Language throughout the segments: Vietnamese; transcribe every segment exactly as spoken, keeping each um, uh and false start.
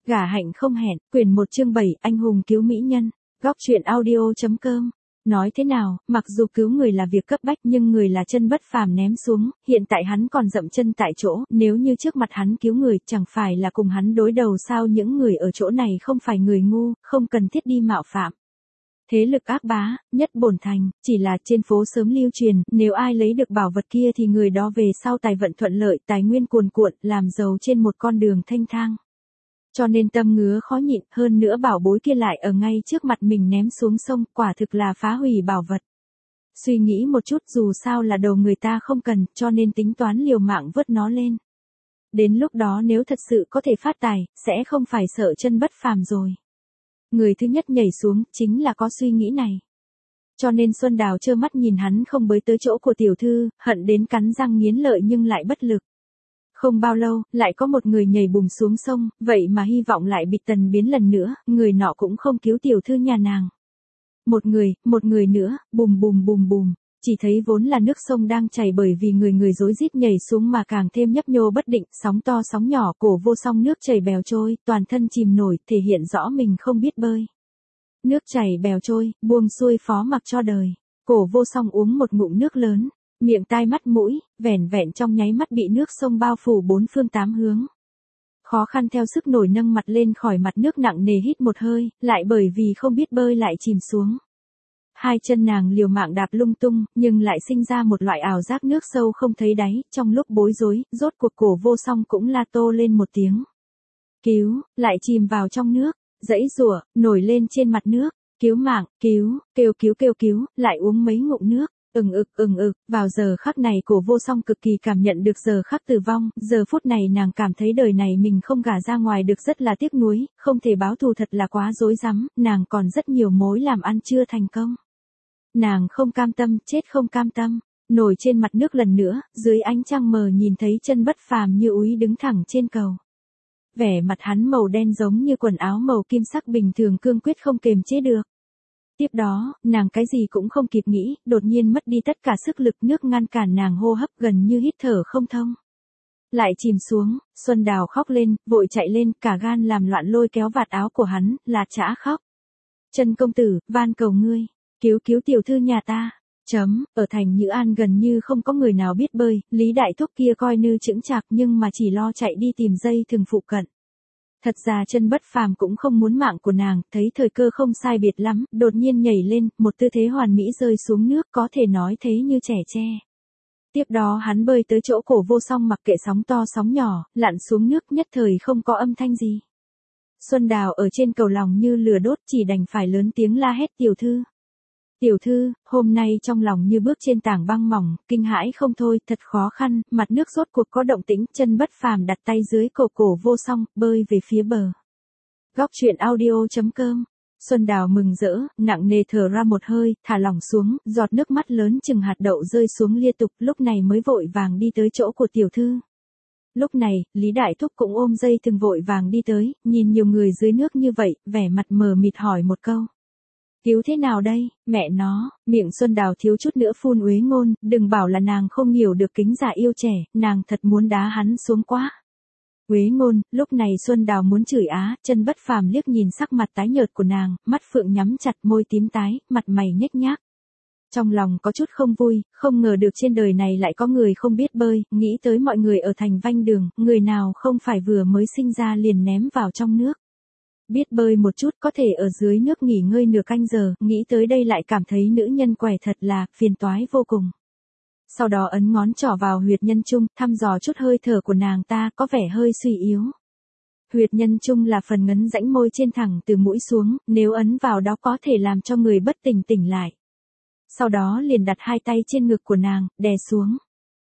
Gả hạnh không hẹn, quyển một chương bảy, anh hùng cứu mỹ nhân. Góc truyện audio.com. Nói thế nào, mặc dù cứu người là việc cấp bách nhưng người là chân bất phàm ném xuống, hiện tại hắn còn dậm chân tại chỗ, nếu như trước mặt hắn cứu người, chẳng phải là cùng hắn đối đầu sao? Những người ở chỗ này không phải người ngu, không cần thiết đi mạo phạm. Thế lực ác bá, nhất bổn thành, chỉ là trên phố sớm lưu truyền, nếu ai lấy được bảo vật kia thì người đó về sau tài vận thuận lợi, tài nguyên cuồn cuộn, làm giàu trên một con đường thanh thang. Cho nên tâm ngứa khó nhịn, hơn nữa bảo bối kia lại ở ngay trước mặt mình ném xuống sông, quả thực là phá hủy bảo vật. Suy nghĩ một chút, dù sao là đồ người ta không cần, cho nên tính toán liều mạng vớt nó lên. Đến lúc đó nếu thật sự có thể phát tài, sẽ không phải sợ chân bất phàm rồi. Người thứ nhất nhảy xuống, chính là có suy nghĩ này. Cho nên Xuân Đào trơ mắt nhìn hắn không bới tới chỗ của tiểu thư, hận đến cắn răng nghiến lợi nhưng lại bất lực. Không bao lâu, lại có một người nhảy bùm xuống sông, vậy mà hy vọng lại bị tần biến lần nữa, người nọ cũng không cứu tiểu thư nhà nàng. Một người, một người nữa, bùm bùm bùm bùm, chỉ thấy vốn là nước sông đang chảy bởi vì người người rối rít nhảy xuống mà càng thêm nhấp nhô bất định, sóng to sóng nhỏ, cổ vô song nước chảy bèo trôi, toàn thân chìm nổi, thể hiện rõ mình không biết bơi. Nước chảy bèo trôi, buông xuôi phó mặc cho đời, cổ vô song uống một ngụm nước lớn. Miệng tai mắt mũi, vẻn vẹn trong nháy mắt bị nước sông bao phủ bốn phương tám hướng. Khó khăn theo sức nổi nâng mặt lên khỏi mặt nước nặng nề hít một hơi, lại bởi vì không biết bơi lại chìm xuống. Hai chân nàng liều mạng đạp lung tung, nhưng lại sinh ra một loại ảo giác nước sâu không thấy đáy, trong lúc bối rối, rốt cuộc cổ vô song cũng la tô lên một tiếng. Cứu, lại chìm vào trong nước, dãy rủa, nổi lên trên mặt nước, cứu mạng, cứu, kêu cứu kêu cứu, lại uống mấy ngụm nước. Ừng ực ừng ực, vào giờ khắc này cổ vô song cực kỳ cảm nhận được giờ khắc tử vong, giờ phút này nàng cảm thấy đời này mình không gả ra ngoài được rất là tiếc nuối, không thể báo thù thật là quá rối rắm, nàng còn rất nhiều mối làm ăn chưa thành công. Nàng không cam tâm, chết không cam tâm, nổi trên mặt nước lần nữa, dưới ánh trăng mờ nhìn thấy chân bất phàm như úy đứng thẳng trên cầu. Vẻ mặt hắn màu đen giống như quần áo màu kim sắc bình thường cương quyết không kềm chế được. Tiếp đó, nàng cái gì cũng không kịp nghĩ, đột nhiên mất đi tất cả sức lực, nước ngăn cản nàng hô hấp gần như hít thở không thông. Lại chìm xuống, Xuân Đào khóc lên, vội chạy lên, cả gan làm loạn lôi kéo vạt áo của hắn, là chã khóc. Chân công tử, van cầu ngươi, cứu cứu tiểu thư nhà ta. Chấm, ở thành Nhữ An gần như không có người nào biết bơi, Lý Đại Thúc kia coi như chững chạc nhưng mà chỉ lo chạy đi tìm dây thừng phụ cận. Thật ra chân bất phàm cũng không muốn mạng của nàng, thấy thời cơ không sai biệt lắm, đột nhiên nhảy lên, một tư thế hoàn mỹ rơi xuống nước, có thể nói thế như trẻ tre. Tiếp đó hắn bơi tới chỗ cổ vô song mặc kệ sóng to sóng nhỏ, lặn xuống nước nhất thời không có âm thanh gì. Xuân Đào ở trên cầu lòng như lửa đốt chỉ đành phải lớn tiếng la hét tiểu thư. Tiểu thư, hôm nay trong lòng như bước trên tảng băng mỏng, kinh hãi không thôi, thật khó khăn, mặt nước rốt cuộc có động tĩnh, chân bất phàm đặt tay dưới cổ cổ vô song, bơi về phía bờ. Góc truyện audio.com. Xuân Đào mừng rỡ, nặng nề thở ra một hơi, thả lỏng xuống, giọt nước mắt lớn chừng hạt đậu rơi xuống liên tục, lúc này mới vội vàng đi tới chỗ của tiểu thư. Lúc này, Lý Đại Thúc cũng ôm dây thừng vội vàng đi tới, nhìn nhiều người dưới nước như vậy, vẻ mặt mờ mịt hỏi một câu. Cứu thế nào đây, mẹ nó, miệng Xuân Đào thiếu chút nữa phun uế ngôn, đừng bảo là nàng không hiểu được kính già yêu trẻ, nàng thật muốn đá hắn xuống quá. Uế ngôn, lúc này Xuân Đào muốn chửi á, chân bất phàm liếc nhìn sắc mặt tái nhợt của nàng, mắt phượng nhắm chặt, môi tím tái, mặt mày nhếch nhác. Trong lòng có chút không vui, không ngờ được trên đời này lại có người không biết bơi, nghĩ tới mọi người ở thành Vanh Đường, người nào không phải vừa mới sinh ra liền ném vào trong nước. Biết bơi một chút có thể ở dưới nước nghỉ ngơi nửa canh giờ, nghĩ tới đây lại cảm thấy nữ nhân quẻ thật là phiền toái vô cùng. Sau đó ấn ngón trỏ vào huyệt nhân trung, thăm dò chút hơi thở của nàng ta, có vẻ hơi suy yếu. Huyệt nhân trung là phần ngấn rãnh môi trên thẳng từ mũi xuống, nếu ấn vào đó có thể làm cho người bất tỉnh tỉnh lại. Sau đó liền đặt hai tay trên ngực của nàng, đè xuống.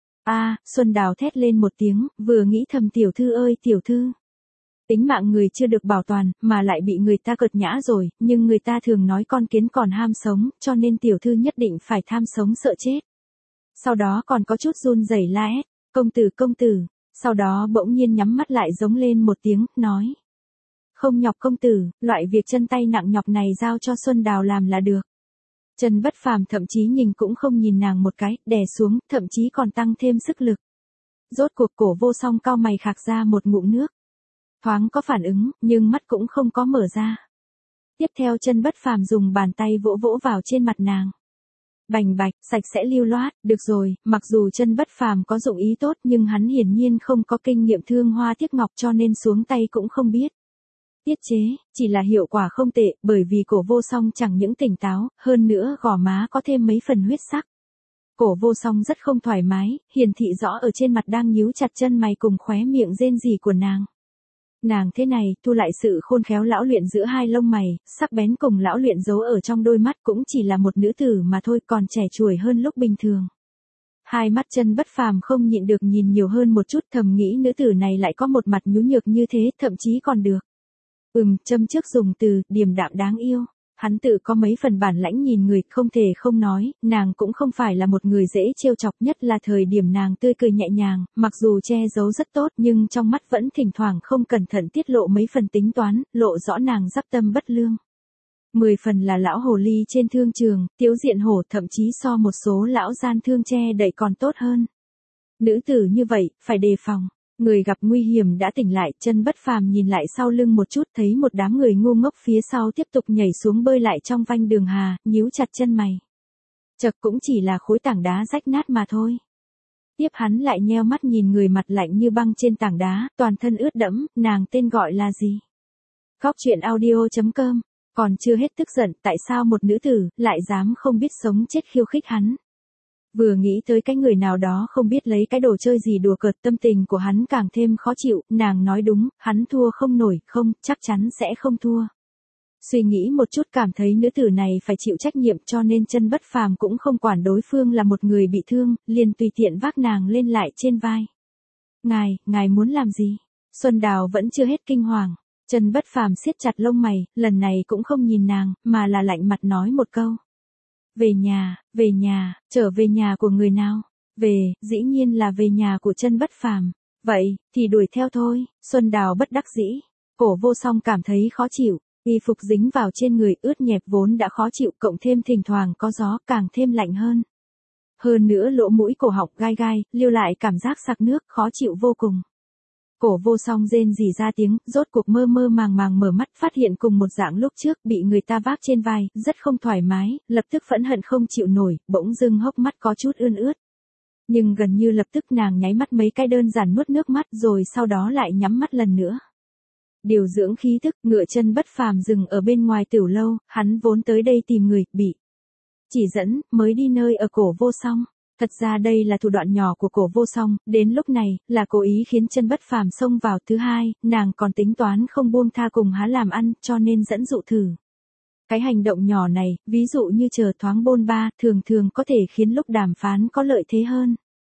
A, Xuân Đào thét lên một tiếng, vừa nghĩ thầm tiểu thư ơi tiểu thư. Tính mạng người chưa được bảo toàn, mà lại bị người ta cợt nhã rồi, nhưng người ta thường nói con kiến còn ham sống, cho nên tiểu thư nhất định phải tham sống sợ chết. Sau đó còn có chút run rẩy la hét, công tử công tử, sau đó bỗng nhiên nhắm mắt lại giống lên một tiếng, nói. Không nhọc công tử, loại việc chân tay nặng nhọc này giao cho Xuân Đào làm là được. Chân bất phàm thậm chí nhìn cũng không nhìn nàng một cái, đè xuống, thậm chí còn tăng thêm sức lực. Rốt cuộc cổ vô song cao mày khạc ra một ngụm nước. Thoáng có phản ứng, nhưng mắt cũng không có mở ra. Tiếp theo Chân Bất Phàm dùng bàn tay vỗ vỗ vào trên mặt nàng. Bành bạch, sạch sẽ lưu loát, được rồi, mặc dù Chân Bất Phàm có dụng ý tốt nhưng hắn hiển nhiên không có kinh nghiệm thương hoa tiếc ngọc cho nên xuống tay cũng không biết. Tiết chế, chỉ là hiệu quả không tệ, bởi vì Cổ Vô Song chẳng những tỉnh táo, hơn nữa gò má có thêm mấy phần huyết sắc. Cổ Vô Song rất không thoải mái, hiển thị rõ ở trên mặt đang nhíu chặt chân mày cùng khóe miệng rên rỉ của nàng. Nàng thế này, thu lại sự khôn khéo lão luyện giữa hai lông mày, sắc bén cùng lão luyện giấu ở trong đôi mắt cũng chỉ là một nữ tử mà thôi, còn trẻ tuổi hơn lúc bình thường. Hai mắt Chân Bất Phàm không nhịn được nhìn nhiều hơn một chút, thầm nghĩ nữ tử này lại có một mặt nhú nhược như thế, thậm chí còn được. Ừm, châm trước dùng từ, điềm đạm đáng yêu. Hắn tự có mấy phần bản lãnh nhìn người, không thể không nói, nàng cũng không phải là một người dễ trêu chọc, nhất là thời điểm nàng tươi cười nhẹ nhàng, mặc dù che giấu rất tốt nhưng trong mắt vẫn thỉnh thoảng không cẩn thận tiết lộ mấy phần tính toán, lộ rõ nàng dắp tâm bất lương. Mười phần là lão hồ ly trên thương trường, Tiếu Diện Hổ thậm chí so một số lão gian thương che đậy còn tốt hơn. Nữ tử như vậy, phải đề phòng. Người gặp nguy hiểm đã tỉnh lại, Chân Bất Phàm nhìn lại sau lưng một chút, thấy một đám người ngu ngốc phía sau tiếp tục nhảy xuống bơi lại trong vanh đường hà, nhíu chặt chân mày. Chật, cũng chỉ là khối tảng đá rách nát mà thôi. Tiếp hắn lại nheo mắt nhìn người mặt lạnh như băng trên tảng đá, toàn thân ướt đẫm, nàng tên gọi là gì? Góc truyện audio chấm com. Còn chưa hết tức giận, tại sao một nữ tử lại dám không biết sống chết khiêu khích hắn? Vừa nghĩ tới cái người nào đó không biết lấy cái đồ chơi gì đùa cợt, tâm tình của hắn càng thêm khó chịu, nàng nói đúng, hắn thua không nổi, không, chắc chắn sẽ không thua. Suy nghĩ một chút cảm thấy nữ tử này phải chịu trách nhiệm cho nên Chân Bất Phàm cũng không quản đối phương là một người bị thương, liền tùy tiện vác nàng lên lại trên vai. Ngài, ngài muốn làm gì? Xuân Đào vẫn chưa hết kinh hoàng. Chân Bất Phàm siết chặt lông mày, lần này cũng không nhìn nàng, mà là lạnh mặt nói một câu. Về nhà, về nhà, trở về nhà của người nào? Về, dĩ nhiên là về nhà của Chân Bất Phàm. Vậy, thì đuổi theo thôi. Xuân Đào bất đắc dĩ. Cổ Vô Song cảm thấy khó chịu, y phục dính vào trên người ướt nhẹp vốn đã khó chịu, cộng thêm thỉnh thoảng có gió càng thêm lạnh hơn. Hơn nữa lỗ mũi cổ họng gai gai, lưu lại cảm giác sặc nước, khó chịu vô cùng. Cổ Vô Song rên rỉ ra tiếng, rốt cuộc mơ mơ màng màng mở mắt, phát hiện cùng một dạng lúc trước bị người ta vác trên vai, rất không thoải mái, lập tức phẫn hận không chịu nổi, bỗng dưng hốc mắt có chút ươn ướt. Nhưng gần như lập tức nàng nháy mắt mấy cái đơn giản nuốt nước mắt rồi sau đó lại nhắm mắt lần nữa. Điều dưỡng khí tức, ngựa Chân Bất Phàm dừng ở bên ngoài tiểu lâu, hắn vốn tới đây tìm người, bị chỉ dẫn, mới đi nơi ở Cổ Vô Song. Thật ra đây là thủ đoạn nhỏ của Cổ Vô Song, đến lúc này, là cố ý khiến Chân Bất Phàm xông vào. Thứ hai, nàng còn tính toán không buông tha cùng há làm ăn, cho nên dẫn dụ thử. Cái hành động nhỏ này, ví dụ như chờ thoáng bôn ba, thường thường có thể khiến lúc đàm phán có lợi thế hơn.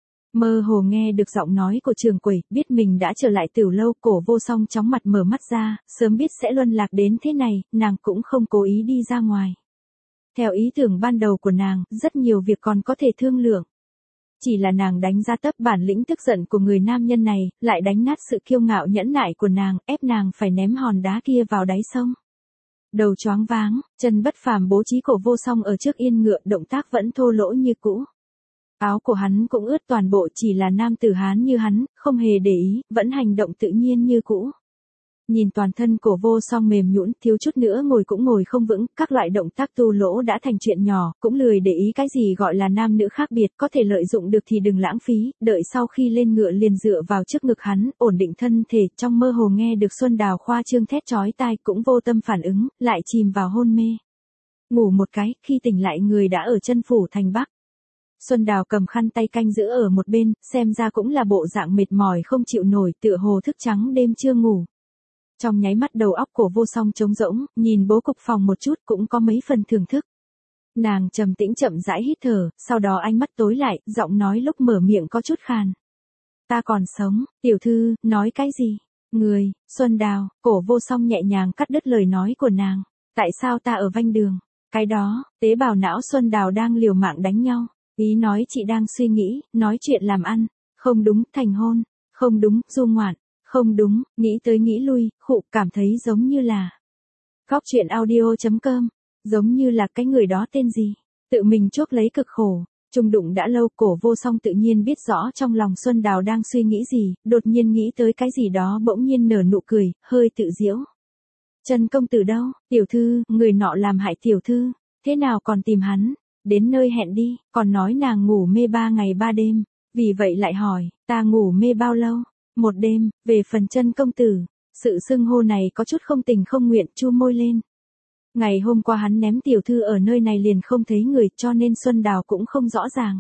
Mơ hồ nghe được giọng nói của trưởng quầy, biết mình đã trở lại tiểu lâu, Cổ Vô Song chóng mặt mở mắt ra, sớm biết sẽ luân lạc đến thế này, nàng cũng không cố ý đi ra ngoài. Theo ý tưởng ban đầu của nàng, rất nhiều việc còn có thể thương lượng. Chỉ là nàng đánh ra tấp bản lĩnh tức giận của người nam nhân này, lại đánh nát sự kiêu ngạo nhẫn nại của nàng, ép nàng phải ném hòn đá kia vào đáy sông. Đầu choáng váng, Chân Bất Phàm bố trí Cổ Vô Song ở trước yên ngựa, động tác vẫn thô lỗ như cũ. Áo của hắn cũng ướt toàn bộ, chỉ là nam tử Hán như hắn, không hề để ý, vẫn hành động tự nhiên như cũ. Nhìn toàn thân Cổ Vô Song mềm nhũn, thiếu chút nữa ngồi cũng ngồi không vững, các loại động tác tu lỗ đã thành chuyện nhỏ, cũng lười để ý cái gì gọi là nam nữ khác biệt, có thể lợi dụng được thì đừng lãng phí, đợi sau khi lên ngựa liền dựa vào trước ngực hắn, ổn định thân thể, trong mơ hồ nghe được Xuân Đào khoa trương thét chói tai, cũng vô tâm phản ứng, lại chìm vào hôn mê. Ngủ một cái, khi tỉnh lại người đã ở Chân phủ thành Bắc. Xuân Đào cầm khăn tay canh giữ ở một bên, xem ra cũng là bộ dạng mệt mỏi không chịu nổi, tựa hồ thức trắng đêm chưa ngủ. Trong nháy mắt đầu óc Cổ Vô Song trống rỗng, nhìn bố cục phòng một chút cũng có mấy phần thưởng thức. Nàng trầm tĩnh chậm rãi hít thở, sau đó ánh mắt tối lại, giọng nói lúc mở miệng có chút khàn. Ta còn sống, tiểu thư, nói cái gì? Người, Xuân Đào, Cổ Vô Song nhẹ nhàng cắt đứt lời nói của nàng. Tại sao ta ở vanh đường? Cái đó, tế bào não Xuân Đào đang liều mạng đánh nhau. Ý nói chị đang suy nghĩ, nói chuyện làm ăn. Không đúng, thành hôn. Không đúng, du ngoạn. Không đúng, nghĩ tới nghĩ lui, khụ cảm thấy giống như là. Góc truyện audio chấm com, giống như là cái người đó tên gì, tự mình chuốc lấy cực khổ. Chung đụng đã lâu, Cổ Vô Song tự nhiên biết rõ trong lòng Xuân Đào đang suy nghĩ gì, đột nhiên nghĩ tới cái gì đó bỗng nhiên nở nụ cười, hơi tự giễu. Trần công tử đâu? Tiểu thư, người nọ làm hại tiểu thư, thế nào còn tìm hắn? Đến nơi hẹn đi, còn nói nàng ngủ mê ba ngày ba đêm, vì vậy lại hỏi, ta ngủ mê bao lâu? Một đêm. Về phần Trần công tử, sự xưng hô này có chút không tình không nguyện, chu môi lên. Ngày hôm qua hắn ném tiểu thư ở nơi này liền không thấy người, cho nên Xuân Đào cũng không rõ ràng.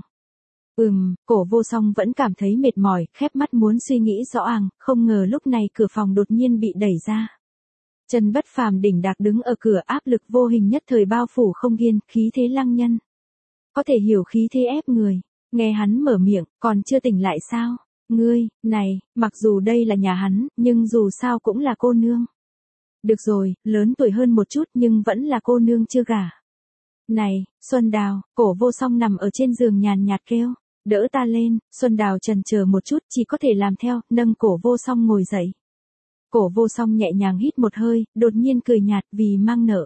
Ừm, Cổ Vô Song vẫn cảm thấy mệt mỏi, khép mắt muốn suy nghĩ rõ ràng, không ngờ lúc này cửa phòng đột nhiên bị đẩy ra. Trần Bất Phàm đỉnh đạc đứng ở cửa, áp lực vô hình nhất thời bao phủ không gian, khí thế lăng nhân. Có thể hiểu khí thế ép người. Nghe hắn mở miệng, còn chưa tỉnh lại sao? Ngươi, này, mặc dù đây là nhà hắn, nhưng dù sao cũng là cô nương. Được rồi, lớn tuổi hơn một chút nhưng vẫn là cô nương chưa gả. Này, Xuân Đào, Cổ Vô Song nằm ở trên giường nhàn nhạt kêu, đỡ ta lên. Xuân Đào chần chờ một chút, chỉ có thể làm theo, nâng Cổ Vô Song ngồi dậy. Cổ Vô Song nhẹ nhàng hít một hơi, đột nhiên cười nhạt vì mang nợ.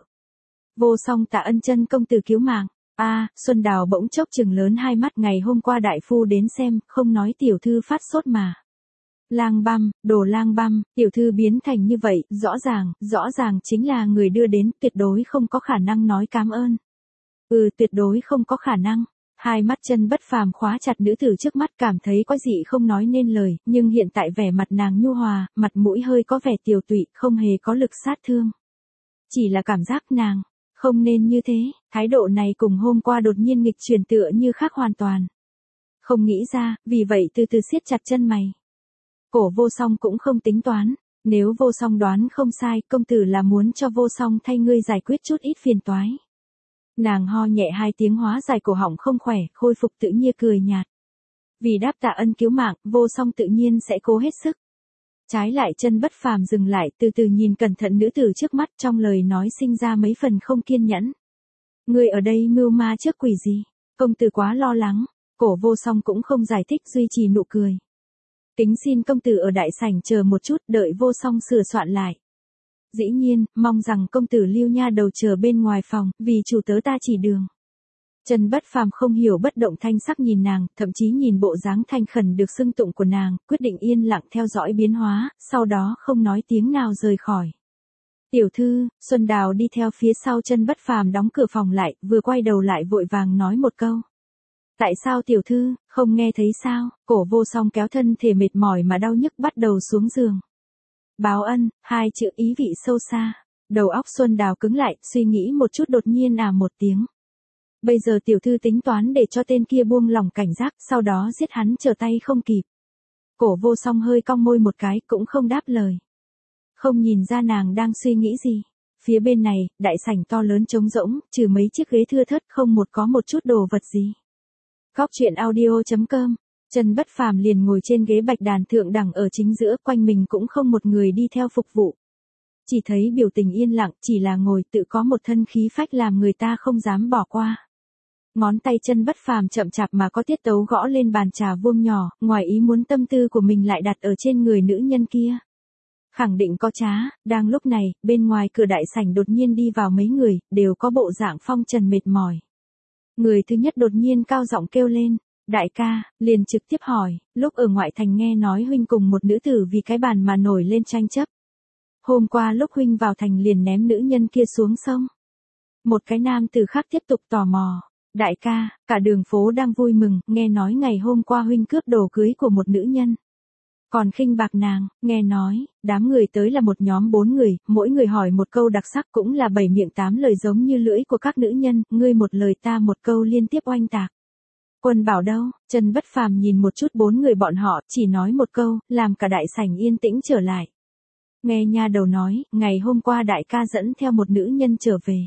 Vô Song tạ ân Trân công tử cứu mạng. A, à, Xuân Đào bỗng chốc trừng lớn hai mắt, ngày hôm qua đại phu đến xem, không nói tiểu thư phát sốt mà. Lang băm, đồ lang băm, tiểu thư biến thành như vậy, rõ ràng, rõ ràng chính là người đưa đến, tuyệt đối không có khả năng nói cảm ơn. Ừ, tuyệt đối không có khả năng. Hai mắt Trần Bất Phàm khóa chặt nữ tử trước mắt, cảm thấy có gì không nói nên lời, nhưng hiện tại vẻ mặt nàng nhu hòa, mặt mũi hơi có vẻ tiều tụy, không hề có lực sát thương. Chỉ là cảm giác nàng không nên như thế, thái độ này cùng hôm qua đột nhiên nghịch chuyển tựa như khác hoàn toàn. Không nghĩ ra, vì vậy từ từ siết chặt chân mày. Cổ Vô Song cũng không tính toán, nếu Vô Song đoán không sai, công tử là muốn cho Vô Song thay ngươi giải quyết chút ít phiền toái. Nàng ho nhẹ hai tiếng hóa giải cổ họng không khỏe, khôi phục tự nhiên cười nhạt. Vì đáp tạ ân cứu mạng, Vô Song tự nhiên sẽ cố hết sức. Trái lại Trần Bất Phàm dừng lại, từ từ nhìn cẩn thận nữ tử trước mắt, trong lời nói sinh ra mấy phần không kiên nhẫn. Ngươi ở đây mưu ma trước quỷ gì? Công tử quá lo lắng. Cổ Vô Song cũng không giải thích, duy trì nụ cười. Kính xin công tử ở đại sảnh chờ một chút, đợi Vô Song sửa soạn lại. Dĩ nhiên, mong rằng công tử lưu nha đầu chờ bên ngoài phòng, vì chủ tớ ta chỉ đường. Trần Bất Phàm không hiểu bất động thanh sắc nhìn nàng, thậm chí nhìn bộ dáng thanh khẩn được xưng tụng của nàng, quyết định yên lặng theo dõi biến hóa, sau đó không nói tiếng nào rời khỏi. Tiểu thư, Xuân Đào đi theo phía sau Trần Bất Phàm đóng cửa phòng lại, vừa quay đầu lại vội vàng nói một câu. Tại sao tiểu thư, không nghe thấy sao? Cổ Vô Song kéo thân thể mệt mỏi mà đau nhức bắt đầu xuống giường. Báo ân, hai chữ ý vị sâu xa. Đầu óc Xuân Đào cứng lại, suy nghĩ một chút đột nhiên à một tiếng. Bây giờ tiểu thư tính toán để cho tên kia buông lỏng cảnh giác, sau đó giết hắn trở tay không kịp. Cổ Vô Song hơi cong môi một cái, cũng không đáp lời. Không nhìn ra nàng đang suy nghĩ gì. Phía bên này, đại sảnh to lớn trống rỗng, trừ mấy chiếc ghế thưa thớt, không một có một chút đồ vật gì. Góc truyện audio chấm com. Trần Bất Phàm liền ngồi trên ghế bạch đàn thượng đẳng ở chính giữa, quanh mình cũng không một người đi theo phục vụ. Chỉ thấy biểu tình yên lặng, chỉ là ngồi tự có một thân khí phách làm người ta không dám bỏ qua. Ngón tay Trần Bất Phàm chậm chạp mà có tiết tấu gõ lên bàn trà vuông nhỏ, ngoài ý muốn tâm tư của mình lại đặt ở trên người nữ nhân kia. Khẳng định có trá. Đang lúc này, bên ngoài cửa đại sảnh đột nhiên đi vào mấy người, đều có bộ dạng phong trần mệt mỏi. Người thứ nhất đột nhiên cao giọng kêu lên, đại ca, liền trực tiếp hỏi, lúc ở ngoại thành nghe nói huynh cùng một nữ tử vì cái bàn mà nổi lên tranh chấp. Hôm qua lúc huynh vào thành liền ném nữ nhân kia xuống sông. Một cái nam tử khác tiếp tục tò mò, đại ca, cả đường phố đang vui mừng, nghe nói ngày hôm qua huynh cướp đồ cưới của một nữ nhân. Còn khinh bạc nàng, nghe nói, đám người tới là một nhóm bốn người, mỗi người hỏi một câu đặc sắc, cũng là bảy miệng tám lời giống như lưỡi của các nữ nhân, ngươi một lời ta một câu liên tiếp oanh tạc. Quân bảo đâu? Trần Bất Phàm nhìn một chút bốn người bọn họ, chỉ nói một câu, làm cả đại sảnh yên tĩnh trở lại. Nghe nha đầu nói, ngày hôm qua đại ca dẫn theo một nữ nhân trở về.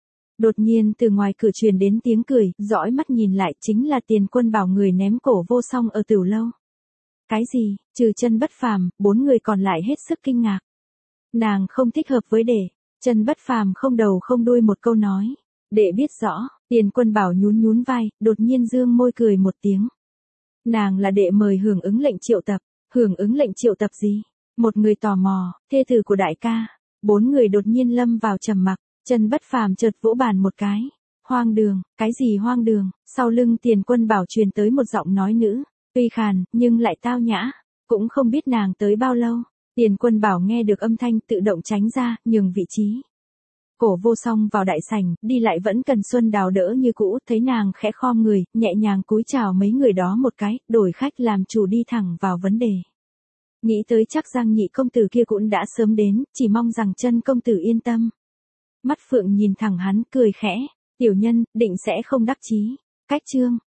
Đột nhiên từ ngoài cửa truyền đến tiếng cười, dõi mắt nhìn lại chính là Tiền Quân bảo người ném Cổ Vô Song ở Tửu Lâu. Cái gì? Trừ Trần Bất Phàm, bốn người còn lại hết sức kinh ngạc. Nàng không thích hợp với đệ. Trần Bất Phàm không đầu không đuôi một câu nói. Đệ biết rõ. Tiền Quân bảo nhún nhún vai, đột nhiên dương môi cười một tiếng. Nàng là đệ mời hưởng ứng lệnh triệu tập. Hưởng ứng lệnh triệu tập gì? Một người tò mò, thê tử của đại ca. Bốn người đột nhiên lâm vào trầm mặc. Trần Bất Phàm chợt vỗ bàn một cái. Hoang đường, cái gì hoang đường, sau lưng Tiền Quân Bảo truyền tới một giọng nói nữ, tuy khàn, nhưng lại tao nhã, cũng không biết nàng tới bao lâu. Tiền Quân Bảo nghe được âm thanh tự động tránh ra, nhường vị trí. Cổ Vô Song vào đại sảnh, đi lại vẫn cần Xuân Đào đỡ như cũ, thấy nàng khẽ khom người, nhẹ nhàng cúi chào mấy người đó một cái, đổi khách làm chủ đi thẳng vào vấn đề. Nghĩ tới chắc Giang nhị công tử kia cũng đã sớm đến, chỉ mong rằng Chân công tử yên tâm. Mắt Phượng nhìn thẳng hắn, cười khẽ, tiểu nhân, định sẽ không đắc chí. Cách chương.